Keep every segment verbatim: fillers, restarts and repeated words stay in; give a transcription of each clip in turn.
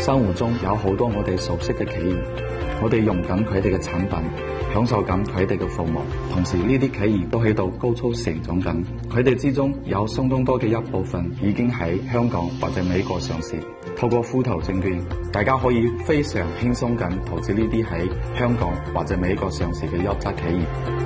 生活中有好多我哋熟悉嘅企業，我哋用緊佢哋嘅產品，享受緊佢哋嘅服務，同時呢啲企業都喺度高速成長緊，佢哋之中有相當多嘅一部分已經喺香港或者美國上市。透過富途證券，大家可以非常輕鬆咁投資呢啲喺香港或者美國上市嘅優質企業。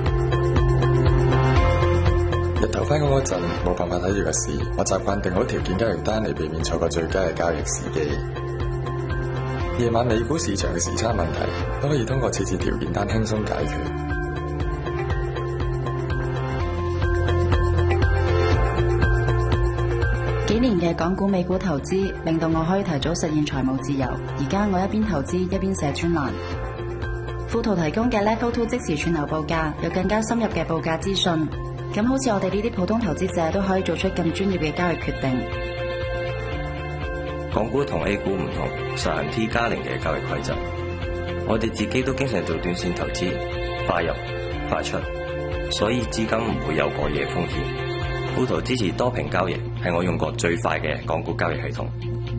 日頭返工嗰陣冇辦法睇住個市，我習慣定好條件交易單嚟避免錯過最佳嘅交易時機。夜晚美股市場嘅時差問題都可以通過設置條件單輕鬆解決。 幾年嘅港股美股投資令到我可以提早實現財務自由。而家我一邊投資一邊寫專欄。富途提供嘅 Level Two 即時串流報價，有更加深入嘅報價資訊。咁好似我哋呢啲普通投資者都可以做出更專業嘅交易決定。 港股同 A 股唔同，實行 T 加零嘅交易規則。我哋自己都經常做短線投資，快入快出，所以資金唔會有過夜風險。富途支持多屏交易，係我用過最快嘅港股交易系統。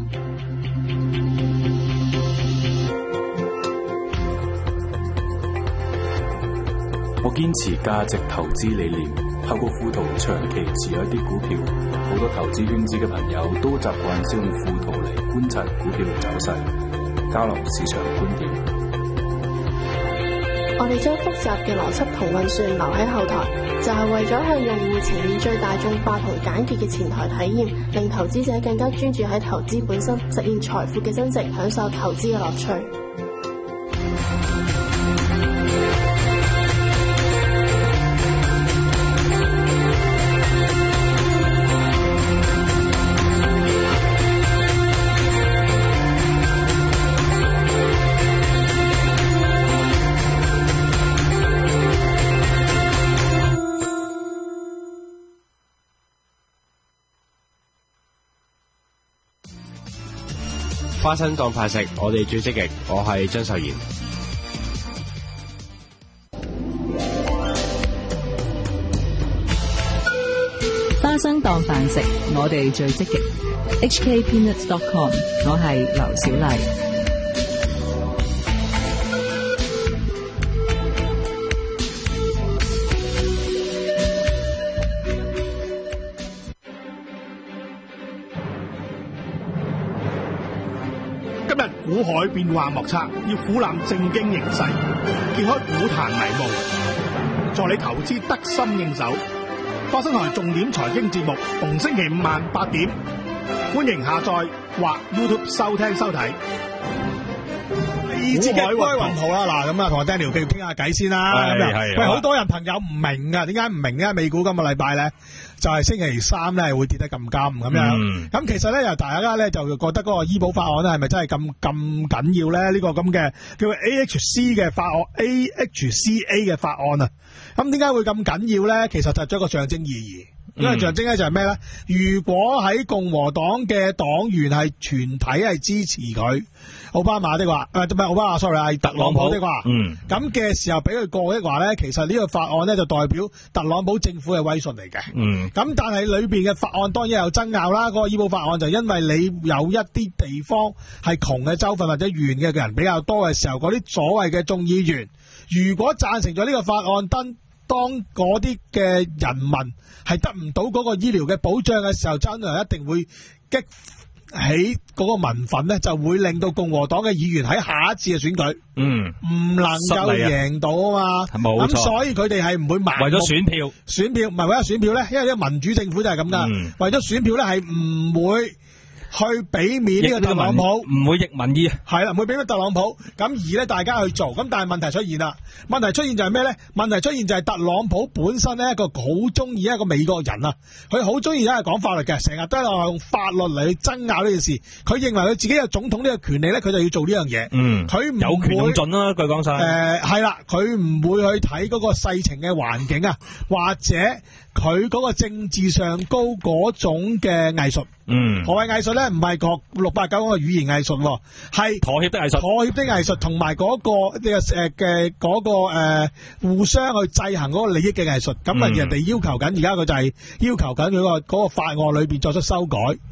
我堅持價值投資理念，透過富途長期持有一啲股票。好多投資圈子嘅朋友都習慣使用富途嚟觀察股票走勢，交流市場觀點。 我哋將複雜嘅邏輯同運算留喺後台，就係為咗向用戶呈現最大眾化同簡潔嘅前台體驗，令投資者更加專注喺投資本身，實現財富嘅增值，享受投資嘅樂趣。 花生當飯食，我哋最積極。我係張秀賢。 花生當飯食，我哋最積極。H K Peanuts dot com， 我係劉小麗。 股海變幻莫測，要俯瞰正經形勢，揭開股壇迷霧，助你投資得心應手。花生台重點財經節目，逢星期五晚八點，歡迎下載或 YouTube 收聽收睇。股海雲圖啦，嗱咁啊，同阿 Daniel 繼續傾下偈先啦。咁喂，好多人朋友唔明噶，點解唔明咧？美股今個禮拜咧，就係星期三咧會跌得咁金咁樣。咁其實咧，又大家咧就覺得嗰個醫保法案咧係咪真係咁咁緊要咧？呢個咁嘅叫做 A H C 嘅法案 ，A H C A 嘅法案啊。咁點解會咁緊要咧？其實就係一個象徵意義。因為象徵咧就係咩咧？如果喺共和黨嘅黨員係全體係支持佢奧巴馬的話，誒唔係奧巴馬 sorry 係特朗普的話，嗯，咁嘅時候俾佢過的話咧，其實呢個法案咧就代表特朗普政府嘅威信嚟嘅，嗯，咁但係裏邊嘅法案當然有爭拗啦。嗰個醫保法案就因為你有一啲地方係窮嘅州份或者縣嘅人比較多嘅時候，嗰啲所謂嘅眾議員如果贊成咗呢個法案，當當嗰啲嘅人民係得唔到嗰個醫療嘅保障嘅時候，真係一定會激起嗰個民憤咧，就會令到共和黨嘅議員喺下一次嘅選舉，嗯，唔能夠贏到啊嘛，冇錯。咁所以佢哋係唔會盲目為咗選票，選票唔係為咗選票咧，因為呢個民主政府就係咁噶，嗯、為咗選票咧係唔會去俾面呢個特朗普，唔會逆民意，係啦，唔會俾面特朗普，咁而咧大家去做，咁但係問題出現啦，問題出現就係咩咧？問題出現就係特朗普本身咧一個好中意一個美國人啊，佢好中意咧係講法律嘅，成日都係用法律嚟去爭拗呢件事，佢認為佢自己有總統呢個權利咧，佢就要做呢樣嘢，嗯，佢唔有權用盡啦，據講晒，誒係啦，佢唔會去睇嗰個世情嘅環境啊，或者佢嗰個政治上高嗰種嘅藝術。嗯，何謂藝術咧？唔係學六八九個語言藝術，係妥協的藝術。妥協的藝術同埋嗰個呢個誒嘅嗰個誒、呃、互相去制衡嗰個利益嘅藝術。咁啊、嗯，人哋要求緊，而家佢就係要求緊佢個嗰個法案裏邊作出修改。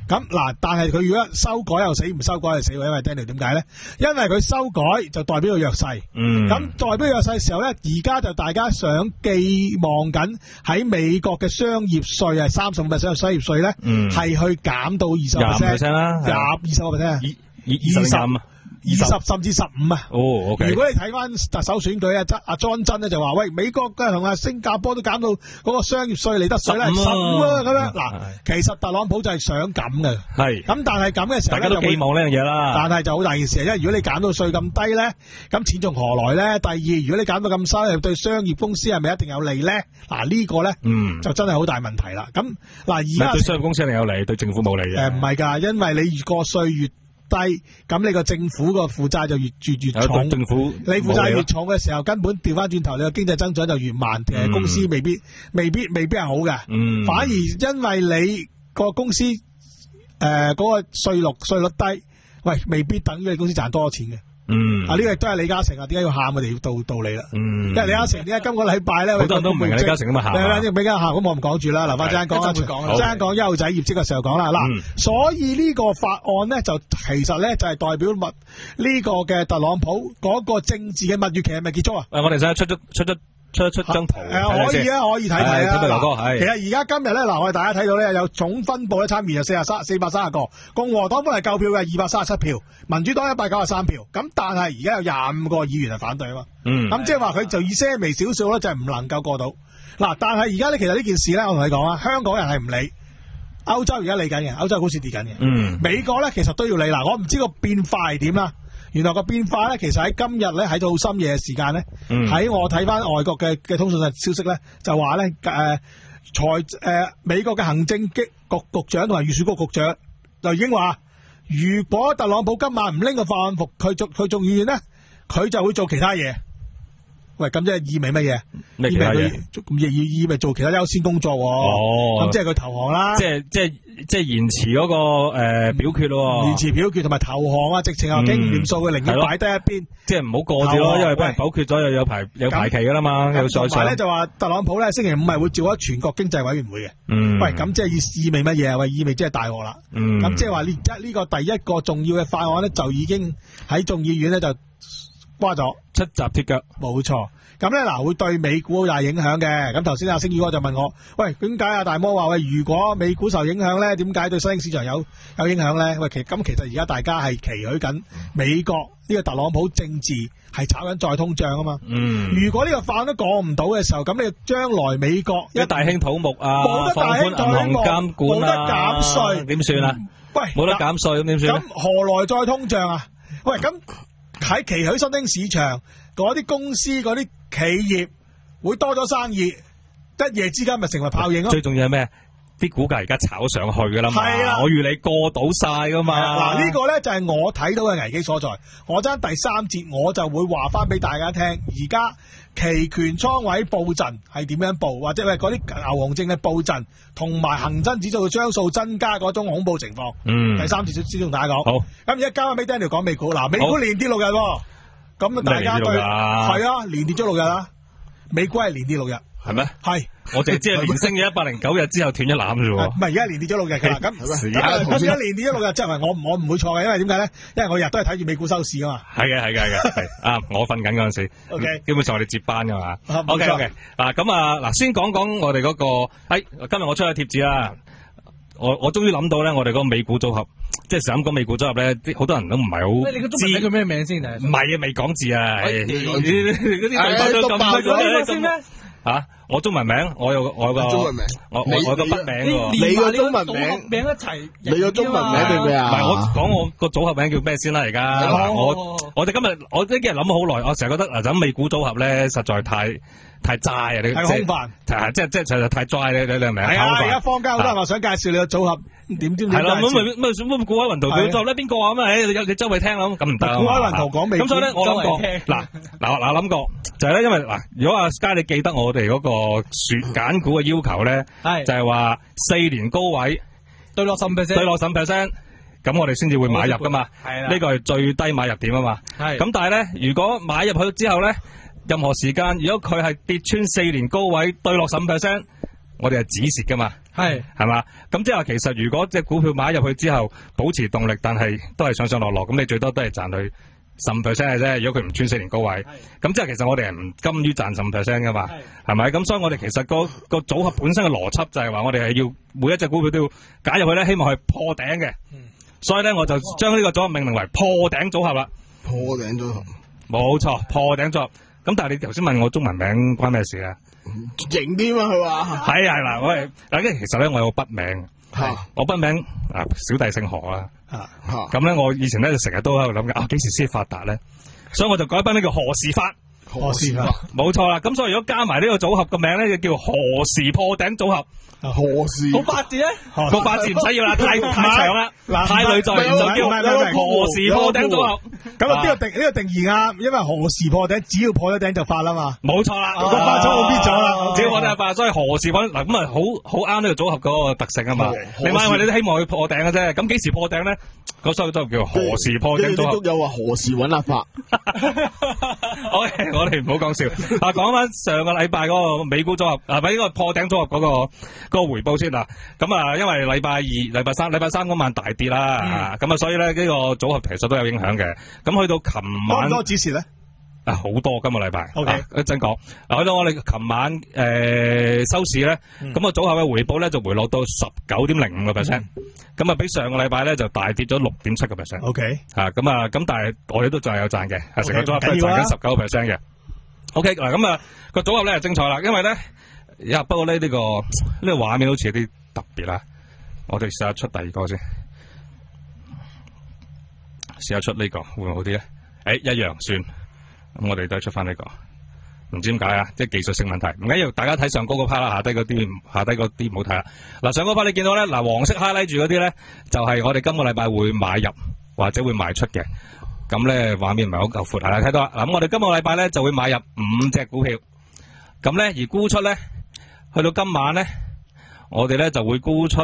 咁嗱，但係佢如果修改又死，唔修改又死喎，因為 Daniel 點解咧？因為佢修改就代表個弱勢，嗯，咁代表弱勢嘅時候咧，而家就大家想寄望緊喺美國嘅商業稅係三十五 percent 嘅商業稅咧，嗯，係去減到二十 percent 啦，廿二十個 percent，二二十。二十甚至十五啊！ 哦 ，OK。如果你睇翻特首選舉啊，阿莊真咧就話：喂，美國嘅同阿新加坡都減到嗰個商業稅利得稅咧十五啊咁樣。嗱，其實特朗普就係想咁嘅。係。咁但係咁嘅時候， 大家都寄望呢樣嘢啦。 但係就好大件事，因為如果你減到稅咁低咧，咁錢從何來咧？第二，如果你減到咁收，對商業公司係咪一定有利咧？嗱，呢個咧，嗯，就真係好大問題啦。咁嗱，而家對商業公司一定有利，對政府冇利嘅。 誒，唔係㗎，因為你個稅越低，咁你個政府個負債就越越越重， 政府你負債越重嘅時候，根本調翻轉頭，你個經濟增長就越慢，誒、嗯，公司未必未必未必係好嘅，嗯，反而因為你個公司誒嗰、呃嗰個稅率稅率低，喂，未必等於你公司賺多錢嘅。嗯，啊呢個亦都係李嘉誠啊，點解要喊我哋要道道理啦？嗯，因為李嘉誠點解今個禮拜咧， 好多人都唔明李嘉誠咁啊喊，係啦， 李嘉誠喊，咁我唔講住啦，留翻陣間講啦，陣間講優仔業績嘅時候講啦。嗱，所以呢個法案咧就其實咧就係代表物呢個嘅特朗普嗰個政治嘅蜜月期係咪結束啊？ 誒，我哋想出咗出咗。出一出張圖， 誒、啊、可以啊，可以睇睇啊。 劉哥，係其實而家今日咧，嗱我哋大家睇到咧有總分佈咧參議員四十三四百三十個，共和黨本嚟夠票嘅二百三十七票，民主黨一百九十三票。咁但係而家有廿五個議員係反對啊嘛。嗯。咁即係話佢就以些微少數咧，就係唔能夠過到。嗱，但係而家咧，其實呢件事咧，我同你講啊，香港人係唔理，歐洲而家理緊嘅，歐洲股市跌緊嘅。嗯。美國咧其實都要理。嗱，我唔知個變化係點啦。原來個變化咧，其實喺今日咧，喺到深夜嘅時間咧，喺、嗯、我睇翻外國嘅嘅通訊消息咧，就話咧誒財誒美國嘅行政局局長同埋預算局局長就已經話，如果特朗普今晚唔拎個法案服佢做佢眾議院咧，佢就會做其他嘢。喂，咁即係意味乜嘢？ 咩其他嘢？ 意意味做其他優先工作。哦，咁即係佢投降啦。 即係即係即係延遲嗰、那個誒、呃、表決咯。 延遲表決同埋投降啊，直情又經唔掂數嘅，寧願擺低一邊。 即係唔好過住咯，因為俾人否決咗又有排有排期噶啦嘛。又再上。咧就話特朗普咧星期五係會召開全國經濟委員會嘅。嗯。喂，咁即係意意味乜嘢啊？喂，意味即係大鑊啦。嗯。咁即係話呢一呢個第一個重要嘅法案咧，就已經喺眾議院咧就瓜咗出閘鐵腳。 冇錯。咁咧嗱，會對美股好大影響嘅。咁頭先阿星宇哥就問我，喂，點解阿大摩話喂，如果美股受影響咧，點解對新興市場有有影響咧？喂，其咁其實而家大家係期許緊美國呢個特朗普政治係炒緊再通脹啊嘛。嗯。如果呢個法案都講唔到嘅時候，咁你將來美國一大興土木啊， 冇得大興土木， 監管啊， 冇得減稅， 點算啊？喂，冇得減稅咁點算？ 咁何來再通脹啊？喂，咁喺期許新興市場嗰啲公司嗰啲企業會多咗生意，一夜之間咪成為泡影咯。 最重要係咩？啲股價而家炒上去噶啦嘛，係啊，我預你過到晒噶嘛。嗱、 啊，呢個咧就係我睇到嘅危機所在。我爭第三節我就會話翻俾大家聽，而家期權倉位布陣係點樣布，或者係嗰啲牛熊證嘅布陣，同埋恒生指數嘅張數增加嗰種恐怖情況。嗯，第三節先同大家講。好，咁而家交翻俾 Daniel 講美股。嗱，美股連跌六日，咁大家對係啊，連跌咗六日啦。美股係連跌六日。 係咩？ 係， 我淨係知係連升咗一百零九日之後斷一攬啫喎。唔係，而家連跌咗六日㗎啦。咁咁而家連跌咗六日，即係我我唔會錯嘅，因為點解咧？因為我日都係睇住美股收市㗎嘛。 係嘅，係嘅，係嘅，係啊！我瞓緊嗰陣時 ，OK， 基本上我哋接班㗎嘛。OK OK，嗱咁啊，嗱先講講我哋嗰個，誒今日我出咗貼紙啦。我我終於諗到咧，我哋嗰個美股組合，即係成日講美股組合咧，啲好多人都唔係好知。你個中文名叫咩名先？唔係啊，未講字啊。嗰啲對白都咁多先咩？吓，我中文名，我有我有個中文名，我我我個筆名喎。 你個中文名名一齊， 你個中文名叫咩啊？ 唔係我講我個組合名叫咩先啦？而家我我哋今日我呢幾日諗咗好耐，我成日覺得嗱，咁美股組合咧實在太太齋啊！你太空泛， 係即係即係實在太齋咧，你你明唔明啊？ 係啊！而家坊間好多人話想介紹你個組合，點知係啦，咁咪咪咁估喺雲圖佢組合咧邊個啊？咁啊，誒你你周圍聽啦，咁唔得啊！ 估喺雲圖講美股， 咁所以咧我諗過嗱嗱嗱諗過就係咧，因為嗱，如果阿 Sky 你記得我哋嗰個選揀股嘅要求咧，就係話四年高位對落十五 percent， 對落十五 percent，咁我哋先至會買入噶嘛。係啦，呢個係最低買入點啊嘛。係，咁但係咧，如果買入去之後咧，任何時間如果佢係跌穿四年高位對落十五 percent，我哋係止蝕噶嘛。 係係嘛？咁即係話其實如果隻股票買入去之後保持動力，但係都係上上落落，咁你最多都係賺佢十五 percent 嘅啫。如果佢唔穿四年高位，咁即係其實我哋係唔甘於賺十五 percent 噶嘛，係咪？咁所以我哋其實個個組合本身嘅邏輯就係話，我哋係要每一隻股票都要加入去咧，希望係破頂嘅。所以咧，我就將呢個組合命名為破頂組合啦。 破頂組合，冇錯，破頂組合。咁但係你頭先問我中文名關咩事啊？ 型啲嘛，佢話係啊係啦，我係嗱，其實咧我有個筆名，我筆名啊小弟姓何啦，咁咧我以前咧就成日都喺度諗嘅，啊幾時先發達咧？所以我就改筆名叫何時發， 何時發， 冇錯啦。咁所以如果加埋呢個組合嘅名咧，就叫何時破頂組合。 何時個八字咧？ 個八字唔使要啦，太太長啦，太累贅，就叫何時破頂組合。 咁啊，呢個定呢個定義啱，因為何時破頂，只要破咗頂就發啦嘛。 冇錯啦， 個發咗我必咗啦， 只要破頂就發，所以何時破嗱咁啊，好好啱呢個組合嗰個特性啊嘛。另外，因為你都希望佢破頂嘅啫，咁幾時破頂咧？嗰所以都叫何時破頂組合。 都有話何時揾阿發。 好，我哋唔好講笑。啊，講翻上個禮拜嗰個美股組合，啊，咪呢個破頂組合嗰個嗰個回報先啦。咁啊，因為禮拜二、禮拜三、禮拜三嗰晚大跌啦，咁啊，所以咧呢個組合其實都有影響嘅。咁去到琴晚多唔多指示咧？ 啊，好多今個禮拜。 O K， 一陣講。嗱，去到我哋琴晚誒收市咧，咁個組合嘅回報咧就回落到十九點零五個 percent，咁啊比上個禮拜咧就大跌咗六點七個 percent。 O K， 嚇咁啊，咁但係我哋都仲係有賺嘅，係成個組合都係賺緊十九個 percent 嘅。O K，嗱咁啊個組合咧係精彩啦，因為咧呀不過咧呢個呢個畫面好似有啲特別啦，我哋試下出第二個先，試下出呢個會唔會好啲咧？誒一樣算。咁我哋都係出翻呢個，唔知點解啊，即係技術性問題，唔緊要，大家睇上高嗰 part 啦，下低嗰啲下低嗰啲唔好睇啦。嗱，上高 part 你見到咧，嗱黃色 highlight 住嗰啲咧，就係我哋今個禮拜會買入或者會賣出嘅。咁咧畫面唔係好夠闊，係啦，睇到啦。嗱，咁我哋今個禮拜咧就會買入五隻股票，咁咧而沽出咧，去到今晚咧，我哋咧就會沽出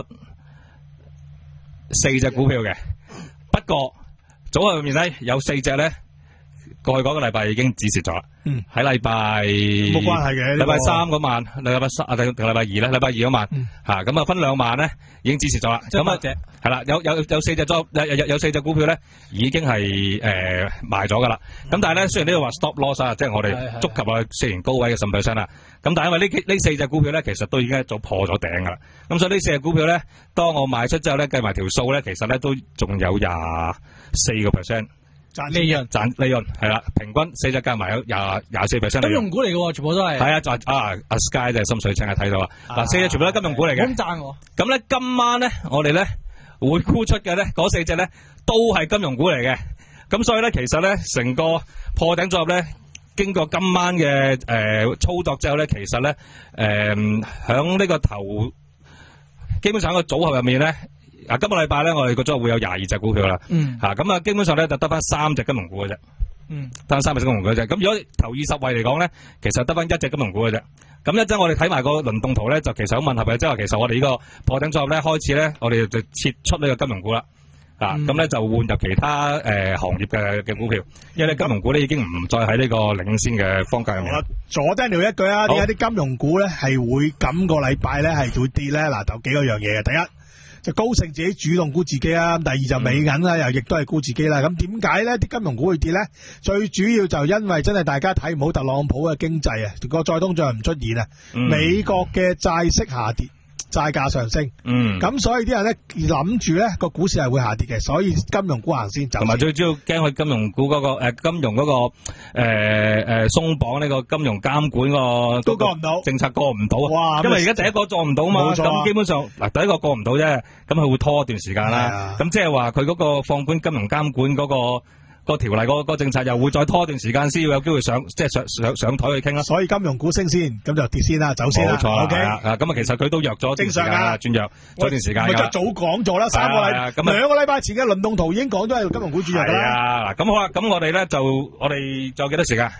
四隻股票嘅。不過組合入面咧有四隻咧。過去嗰個禮拜已經止蝕咗啦，喺禮拜冇關係嘅， 禮拜三嗰晚，禮拜三啊定定禮拜二咧，禮拜二嗰晚吓，咁啊分兩晚咧已經止蝕咗啦，咁啊係啦，有有有四隻咗，有有有四隻股票咧已經係誒賣咗噶啦，咁但係咧雖然呢度話 stop loss 啊，即係我哋觸及啊四年高位嘅十 percent 啦，咁但係因為呢呢四隻股票咧其實都已經一早破咗頂噶啦，咁所以呢四隻股票咧，當我賣出之後咧計埋條數咧，其實咧都仲有廿四個 percent。 利潤賺利潤係啦，平均四隻加埋有廿廿四 percent 利潤。 金融股嚟嘅，全部都係。 係啊，就啊阿 Sky 就係心水清啊，睇到啦。嗱，四隻全部都係金融股嚟嘅。 咁讚我。 咁咧今晚咧，我哋咧會沽出嘅咧，嗰四隻咧都係金融股嚟嘅。咁所以咧，其實咧成個破頂組合咧，經過今晚嘅誒操作之後咧，其實咧誒響呢個頭，基本上喺個組合入面咧。啊，今個禮拜咧，我哋個組會有廿二隻股票啦。嗯。吓，咁啊，基本上咧就得翻三隻金融股嘅啫。嗯。得翻三隻金融股嘅啫。咁如果頭二十位嚟講咧，其實得翻一隻金融股嘅啫。咁一陣我哋睇埋個輪動圖咧，就其實好吻合嘅，即係話其實我哋呢個破頂組合咧開始咧，我哋就撤出呢個金融股啦。啊，咁咧就換入其他誒行業嘅嘅股票，因為咧金融股咧已經唔再喺呢個領先嘅方格入面。 左 Daniel 一句啊，點解啲金融股咧係會今個禮拜咧係會跌咧？嗱，就幾個樣嘢嘅，第一。就高盛自己主動沽自己啊，第二就美銀啦，又亦都係沽自己啦。咁點解咧？啲金融股會跌咧？最主要就因為真係大家睇唔好特朗普嘅經濟啊，個再通脹唔出現啊，嗯、美國嘅債息下跌。債價上升，嗯，咁所以啲人咧諗住咧個股市係會下跌嘅，所以金融股行先走。同埋最主要驚佢金融股嗰、那個誒、呃、金融嗰、那個誒誒鬆綁呢個金融監管個都過唔到， 政策過唔到啊！ 哇， 因為而家第一個做唔到嘛，咁、 啊、 基本上嗱第一個過唔到啫，咁佢會拖一段時間啦。咁即係話佢嗰個放寬金融監管嗰、那個。個條例嗰個政策又會再拖一段時間先要有機會上，即係上上上台去傾啦。 所以金融股升先，咁就跌先啦，走先啦。 冇錯啦。 O K， 啊咁啊，其實佢都弱咗正常噶，轉弱咗段時間。 咪就早講咗啦，三個禮咁兩個禮拜前嘅輪動圖已經講咗係金融股轉弱啦。 係啊，嗱咁好啦，咁我哋咧就我哋仲有幾多時間？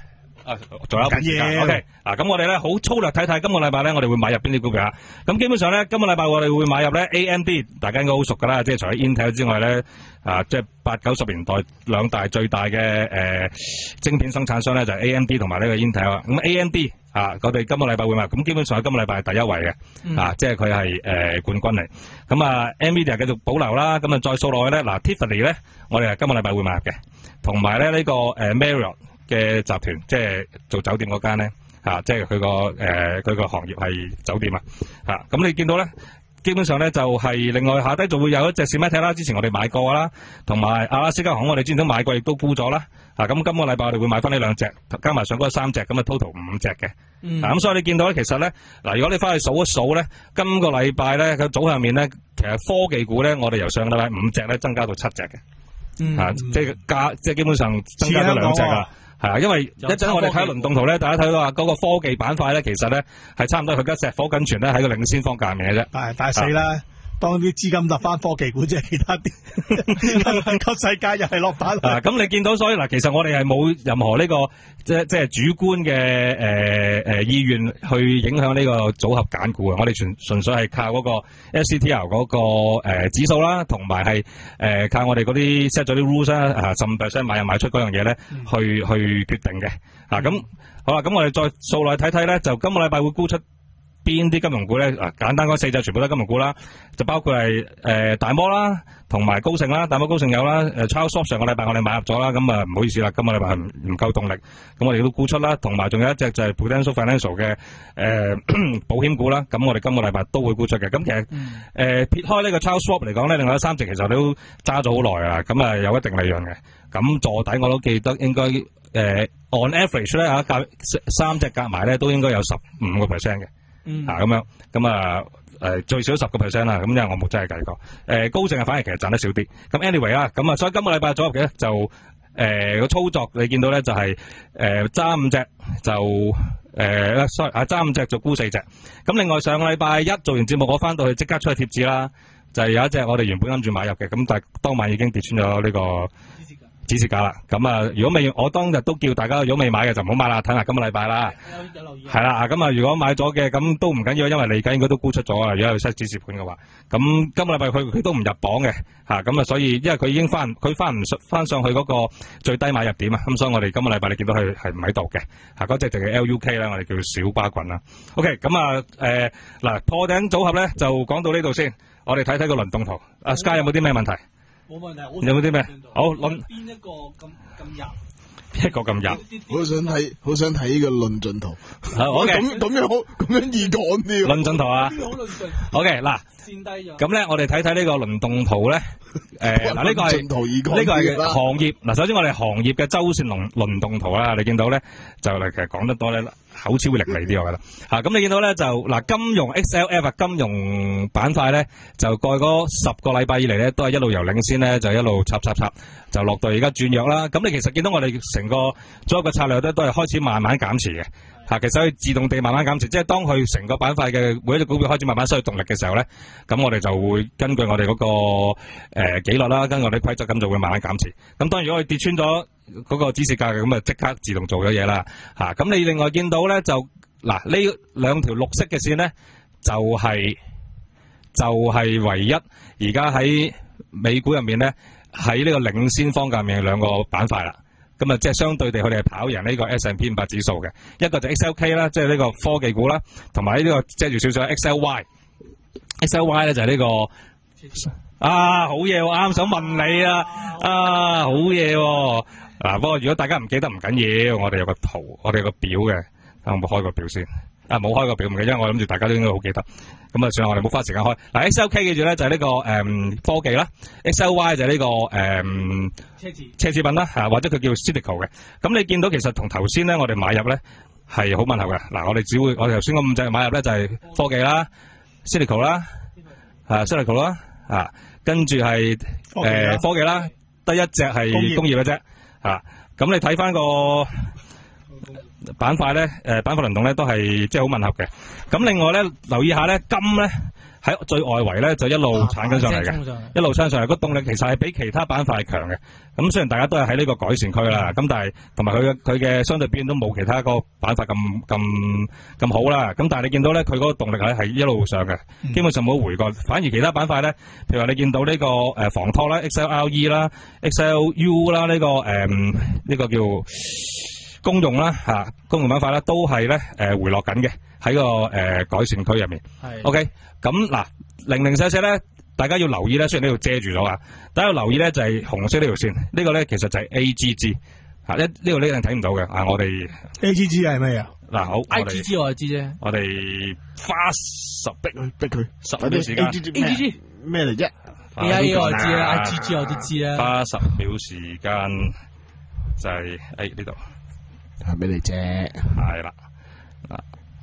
啊，仲有緊要。 O K， 嗱，咁我哋咧好粗略睇睇，今個禮拜咧我哋會買入邊啲股票啊？咁基本上咧，今個禮拜我哋會買入咧 A M D， 大家應該好熟噶啦，即係除咗 Intel 之外咧，啊，即係八九十年代兩大最大嘅誒、呃、晶片生產商咧就係、是、A M D 同埋呢個 Intel 啊。咁 A M D 啊，我哋今個禮拜會買，咁基本上喺今個禮拜係第一位嘅，嗯、啊，即係佢係誒冠軍嚟。咁啊 ，Nvidia 繼續保留啦，咁啊再數落去咧，嗱 Tiffany 咧，我哋係今個禮拜會買入嘅，同埋咧呢、這個誒、呃、Marriott 嘅集團，即係做酒店嗰間咧，啊，即係佢個誒佢個行業係酒店啊，嚇，咁你見到咧，基本上咧就係、是、另外下低就會有一隻 Symantec 啦，之前我哋買過啦，同埋阿拉斯加航空我哋之前都買過，亦都沽咗啦，啊，咁今個禮拜我哋會買翻呢兩隻，加埋上嗰三隻，咁啊 total 五隻嘅，嗯，咁、啊、所以你見到咧，其實咧，嗱，如果你翻去數一數咧，今個禮拜咧個組入面咧，其實科技股咧，我哋由上個禮拜五隻咧增加到七隻嘅，嗯，啊，即係加，即係基本上增加咗兩隻啊。係啊，因為一陣我哋睇輪動圖咧，大家睇到話嗰個科技板塊咧，其實咧係差唔多佢而家石火緊全咧喺個領先方界面嘅啫。係，但係死啦！當啲資金入翻科技股，即係其他啲個世界又係落板。啊，咁你見到所以嗱，其實我哋係冇任何呢、這個即係即係主觀嘅誒誒意願去影響呢個組合揀股啊！我哋純純粹係靠嗰個 S C T L 嗰、那個誒、呃、指數啦，同埋係誒靠我哋嗰啲 set 咗啲 rules 啦，啊十五 percent 買入賣出嗰樣嘢咧，去去決定嘅。啊，咁好啦，咁我哋再數落去睇睇咧，就今個禮拜會沽出邊啲金融股咧？啊，簡單嗰四隻全部都係金融股啦，就包括係誒、呃、大摩啦，同埋高盛啦，大摩高盛有啦，誒 Charles Schwab 上個禮拜我哋買入咗啦，咁啊唔好意思啦，今個禮拜係唔唔夠動力，咁我哋都沽出啦，同埋仲有一隻就係 Prudential Financial 嘅誒、呃、保險股啦，咁我哋今個禮拜都會沽出嘅。咁其實誒、呃、撇開呢個 Charles Schwab 嚟講咧，另外有三隻其實都揸咗好耐啦，咁啊有一定利潤嘅，咁坐底我都記得應該誒、呃、on average 咧嚇夾三隻夾埋咧都應該有十五個 percent 嘅。嗯，啊咁樣，咁啊誒最少十個 percent 啦，咁因為我冇真係計過，誒、呃、高盛啊反而其實賺得少啲，咁 anyway 啦，咁啊所以今個禮拜組合嘅就誒個、呃、操作你見到咧就係誒揸五隻就誒 sorry 啊揸五隻就沽四隻，咁另外上個禮拜一做完節目我翻到去即刻出去貼紙啦，就係、是、有一隻我哋原本諗住買入嘅，咁但係當晚已經跌穿咗呢、這個指示價啦，咁啊，如果未，我當日都叫大家如果未買嘅就唔好買啦，睇下今個禮拜啦。有有留意。係啦，咁啊，如果買咗嘅咁都唔緊要，因為嚟緊應該都沽出咗啊。如果有 set 指示盤嘅話，咁今個禮拜佢佢都唔入榜嘅，嚇咁啊，所以因為佢已經翻佢翻唔翻上去嗰個最低買入點啊，咁所以我哋今個禮拜你見到佢係唔喺度嘅，嚇嗰隻就叫 L U K 啦，我哋叫小巴棍啦。OK，咁啊誒嗱破頂組合咧就講到呢度先，我哋睇睇個輪動圖。阿 Sky 有冇啲咩問題？冇問題，有冇啲咩？好，諗邊一個咁咁入？ 一個咁入， 好想睇，好想睇呢個論盡圖。 好嘅， 咁咁樣好，咁樣易講啲。 論盡圖啊？OK，嗱，咁咧，我哋睇睇呢個輪動圖咧。誒，嗱，呢個係呢個係行業。嗱，首先我哋行業嘅周線輪輪動圖啦，你見到咧就嚟其實講得多咧。口齒會伶俐啲，我覺得嚇。咁、啊、你見到咧就嗱，金融 X L F 啊，金融板塊咧就過去嗰十個禮拜以嚟咧，都係一路由領先咧，就一路插插插，就落到而家轉弱啦。咁你其實見到我哋成個所有嘅策略咧，都係開始慢慢減持嘅嚇。其實可以自動地慢慢減持，即係當佢成個板塊嘅每一隻股票開始慢慢失去動力嘅時候咧，咁我哋就會根據我哋嗰、那個誒、呃、紀律啦，根據我哋規則咁就會慢慢減持。咁當然如果佢跌穿咗嗰個指示價嘅，咁啊即刻自動做咗嘢啦嚇。咁、啊、你另外見到咧就嗱呢兩條綠色嘅線咧，就係、是、就係、是、唯一而家喺美股入面咧，喺呢個領先方界入面兩個板塊啦。咁啊即係相對地佢哋係跑贏呢個 S and P 五百指數嘅，一個就 X L K 啦，即係呢個科技股啦，同埋呢個遮住少少 X L Y。X L Y 咧就係呢、這個啊好嘢喎，啱想問你啊啊好嘢喎。嗱，不過如果大家唔記得唔緊要，我哋有個圖，我哋有個表嘅，我冇開個表先。啊，冇開個表唔記得，因為我諗住大家都應該好記得。咁啊，算啦，我哋冇花時間開。嗱 ，X L K 記住咧就係、是、呢、這個誒、嗯、科技啦 ，X L Y 就係呢、這個誒、嗯、奢侈奢侈品啦，嚇或者佢叫 cyclical 嘅。咁你見到其實同頭先咧，我哋買入咧係好吻合嘅。嗱，我哋只會我哋頭先嗰五隻買入咧就係科技啦 cyclical 啦，啊 cyclical 啦，啊跟住係誒科技啦，得一隻係工業嘅啫。啊，咁你睇翻個板塊咧，誒板塊輪動咧都係即係好吻合嘅。咁另外咧，留意下咧，金咧喺最外圍咧就一路鏟緊上嚟嘅，一路撐上嚟，個動力其實係比其他板塊強嘅。咁雖然大家都係喺呢個改善區啦，咁但係同埋佢嘅佢嘅相對表現都冇其他個板塊咁咁咁好啦。咁但係你見到咧，佢嗰個動力咧係一路上嘅，基本上冇回過。反而其他板塊咧，譬如話你見到呢個誒防拖啦、X L R E 啦、X L U 啦，呢個誒呢個叫公用啦嚇，公用板塊咧都係咧誒回落緊嘅喺個誒改善區入面。係 OK。咁嗱，零零舍舍咧，大家要留意咧。雖然呢度遮住咗啊，大家要留意咧就係紅色呢條線，呢個咧其實就係 A G G 嚇，呢呢度呢樣睇唔到嘅啊。我哋 A G G 係咩啊？嗱，好 I G G 我就知啫。 我哋花十逼逼佢十秒時間 A G G 咩嚟啫 ？A I 我知啦 ，I G G 我都知啦。 花十秒時間就係誒呢度係俾你啫， 係啦嗱。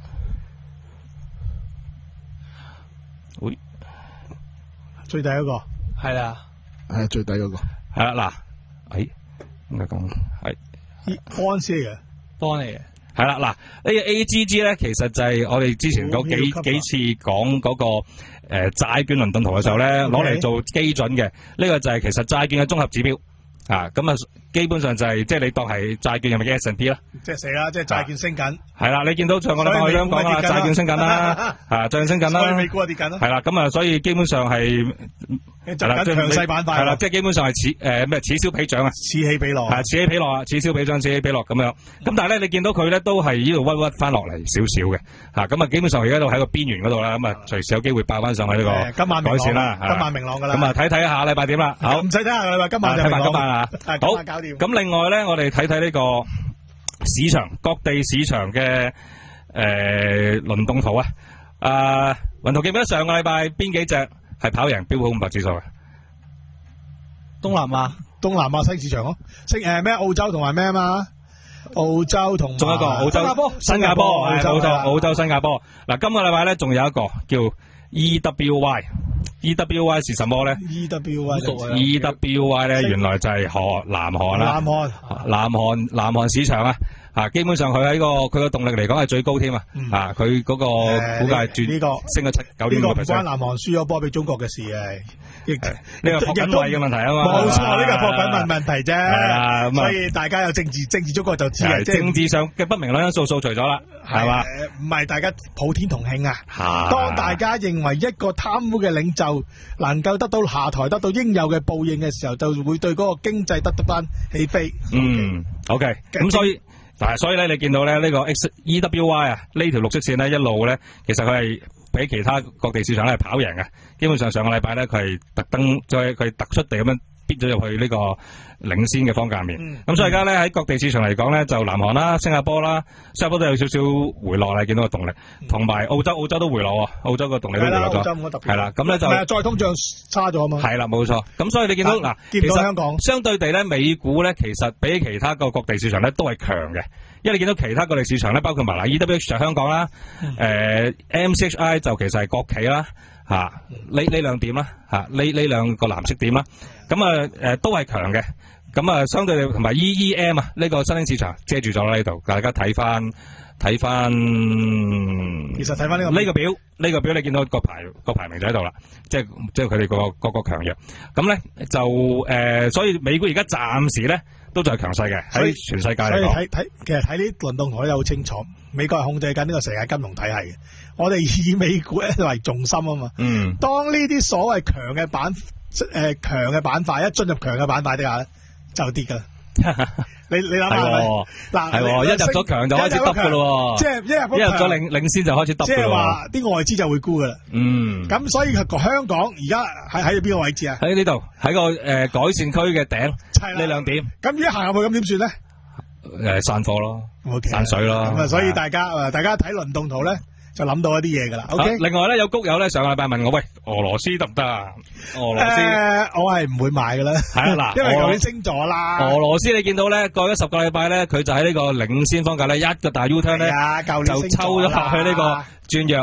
最底嗰個係啦， 係最底嗰個係啦嗱，誒點解講係安斯嚟嘅， 幫嚟嘅係啦嗱，呢個 A G G 咧，其實就係我哋之前嗰幾幾次講嗰個誒債券輪動圖嘅時候咧，攞嚟做基準嘅，呢個就係其實債券嘅綜合指標啊，咁啊基本上就係即係你當係債券入面嘅 S and P 啦， 即係死啦，即係債券升緊， 係啦，你見到上個禮拜我哋咁講啦，債券升緊啦，啊債券升緊啦， 所以美股啊跌緊啦， 係啦，咁啊所以基本上係。 就緊強勢板塊， 係啦，即係基本上係此誒咩此消彼長啊， 此起彼落， 係此起彼落啊，此消彼長，此起彼落咁樣。咁但係咧，你見到佢咧都係呢度屈屈翻落嚟少少嘅，嚇咁啊，基本上而家都喺個邊緣嗰度啦，咁啊隨時有機會爆翻上去呢個今晚改善啦， 今晚明朗㗎啦。 咁啊睇睇下禮拜點啦，好唔使睇下禮拜，今晚就明朗。 今晚啊，好搞掂。 咁另外咧，我哋睇睇呢個市場各地市場嘅誒輪動圖啊，啊雲圖記唔記得上個禮拜邊幾隻係跑贏標普五百指數嘅？ 東南亞，東南亞新市場咯，升誒咩？澳洲同埋咩啊嘛？澳洲同仲有一個澳洲、新加坡、新加坡係冇錯，澳洲、新加坡。嗱，今個禮拜咧仲有一個叫 E W Y，E W Y 是什麼咧 ？E W Y，E W Y 咧原來就係韓南韓啦， 南韓、 南韓、南韓市場啊。啊，基本上佢喺個佢個動力嚟講係最高添啊！啊，佢嗰個股價轉呢個升咗七九點五 percent。呢個唔關南韓輸咗波俾中國嘅事嘅，亦呢個霍緊位嘅問題啊嘛。 冇錯，呢個霍緊問問題啫。 係啊，咁啊， 所以大家有政治政治觸覺就知啊，即係政治上嘅不明朗因素掃除咗啦，係嘛？ 唔係大家普天同慶啊！當大家認為一個貪污嘅領袖能夠得到下台，得到應有嘅報應嘅時候，就會對嗰個經濟得得翻起飛。 嗯 ，OK，咁所以。嗱，所以咧，你見到咧呢個 X E W Y 啊，呢條綠色線咧一路咧，其實佢係比其他各地市場咧係跑贏嘅。基本上上個禮拜咧，佢係特登再佢突出地咁樣逼咗入去呢個領先嘅方界面。咁、嗯、所以而家咧喺各地市場嚟講咧，就南韓啦、新加坡啦、新加坡都有少少回落啦，見到個動力，同埋澳洲澳洲都回落喎，澳洲個動力都回落咗。係啦，咁咧就再通脹差咗啊嘛。 係啦，冇錯。咁所以你見到嗱， 見到香港相對地咧，美股咧其實比其他個各地市場咧都係強嘅。因為你見到其他各地市場咧，包括埋嗱 E W H 就香港啦，誒、嗯呃、M C H I 就其實係國企啦，嚇呢呢兩點啦，嚇呢呢兩個藍色點啦，咁啊誒都係強嘅，咁啊相對同埋 E E M 啊呢個新興市場遮住咗啦呢度，大家睇翻睇翻， 其實睇翻呢個呢個表呢、呢個表你見到個排個排名就喺度啦，即係即係佢哋個個個強弱，咁咧就誒、呃、所以美股而家暫時咧。都仲係強勢嘅，喺全世界嚟講。所以睇睇，其實睇啲輪動圖咧好清楚，美國係控制緊呢個世界金融體系嘅。我哋以美股咧為重心啊嘛。嗯。當呢啲所謂強嘅板誒強嘅板塊一進入強嘅板塊底下咧，就跌㗎啦。你你諗下係咪？嗱， 係一入咗強就開始耷㗎咯喎。 即係一入一入咗領領先就開始耷㗎咯。 即係話啲外資就會沽㗎啦。嗯。咁所以香港而家喺喺邊個位置啊？ 喺呢度，喺個誒改善區嘅頂。呢兩點， 咁而家行入去咁點算咧？ 誒，散貨咯， okay， 散水咯。 咁啊，所以大家誒，大家睇輪動圖咧，就諗到一啲嘢噶啦。OK，啊、 另外咧，有谷友咧上個禮拜問我，喂，俄羅斯得唔得啊？俄羅斯， 呃、我係唔會買噶啦。係啊，嗱，因為舊年升咗啦。俄羅斯你見到咧，過咗十個禮拜咧，佢就喺呢個領先方界咧，一個大 U turn 咧，就抽咗落去呢個轉弱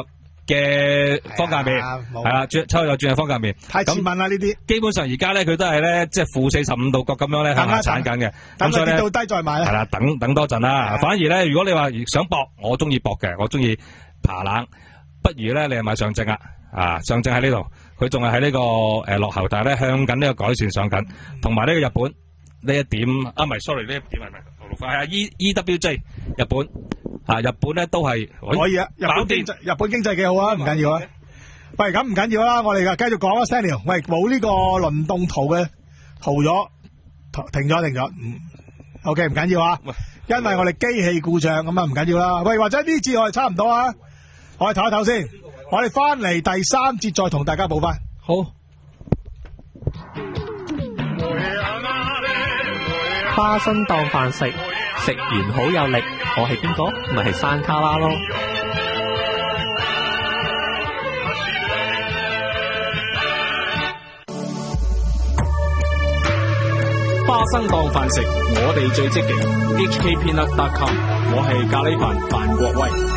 嘅方格麵，係啦，轉抽又轉係方格麵。 太前問啦呢啲。基本上而家咧佢都係咧即係負四十五度角咁樣咧向下鏟緊嘅。 咁所以咧跌到低再買啦。 係啦，等等多陣啦。反而咧，如果你話想搏，我中意搏嘅，我中意爬冷，不如咧你係買上證啊。啊，上證喺呢度，佢仲係喺呢個誒、呃、落後，但係咧向緊呢個改善上緊，同埋呢個日本呢一點啊，唔係 sorry 呢一點係咪？係啊 E E W J 日本啊，日本咧都係可以啊，日本經濟日本經濟幾好啊，唔緊要啊。喂，咁唔緊要啦，我哋繼續講啊 ，Stanley。喂，冇呢個輪動圖嘅圖咗，停咗停咗，嗯 ，OK 唔緊要啊，因為我哋機器故障咁啊，唔緊要啦。喂，或者呢節我哋差唔多啊，我哋唞一唞先。我哋翻嚟第三節再同大家補翻。 好。 花生當飯食，食完好有力。我係邊個？咪係山卡拉咯。 花生當飯食，我哋最積極。H K Peanut dot com， 我係咖喱飯范國威。